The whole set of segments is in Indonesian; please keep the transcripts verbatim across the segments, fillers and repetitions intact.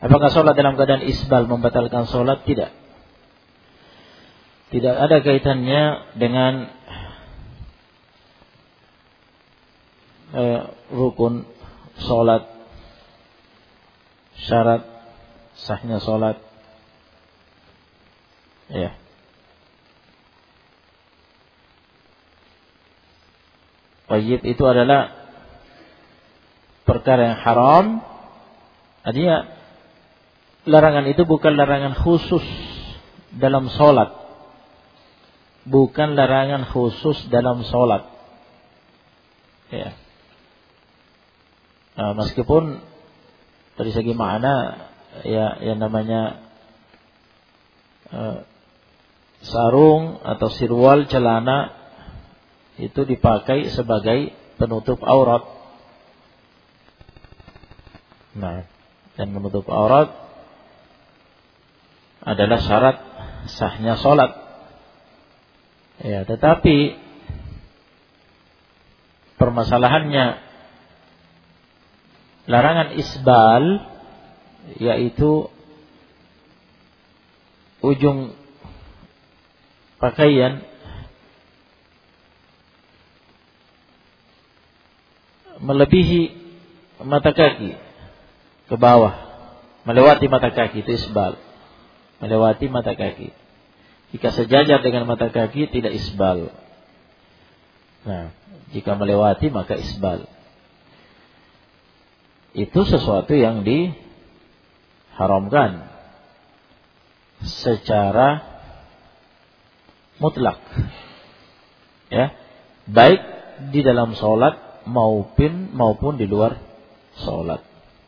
Apakah sholat dalam keadaan isbal membatalkan sholat? Tidak. Tidak ada kaitannya dengan eh, rukun sholat, syarat sahnya sholat. Ya. Wajib itu adalah perkara yang haram. Artinya larangan itu bukan larangan khusus dalam sholat, bukan larangan khusus dalam sholat. Ya. Nah, meskipun dari segi makna ya yang namanya uh, sarung atau sirwal celana itu dipakai sebagai penutup aurat. Nah, dan menutup aurat adalah syarat sahnya sholat. Ya, tetapi permasalahannya larangan isbal, yaitu ujung pakaian melebihi mata kaki ke bawah, melewati mata kaki, itu isbal. Melewati mata kaki. Jika sejajar dengan mata kaki tidak isbal. Nah, jika melewati maka isbal. Itu sesuatu yang diharamkan secara mutlak. Ya, baik di dalam sholat maupun maupun di luar sholat.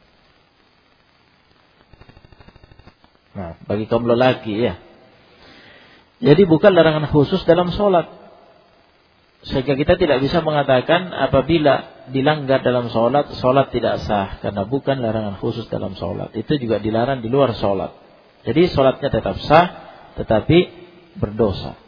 Nah, bagi kaum lelaki ya. Jadi bukan larangan khusus dalam sholat. Sehingga kita tidak bisa mengatakan apabila dilanggar dalam sholat, sholat tidak sah. Karena bukan larangan khusus dalam sholat. Itu juga dilarang di luar sholat. Jadi sholatnya tetap sah, tetapi berdosa.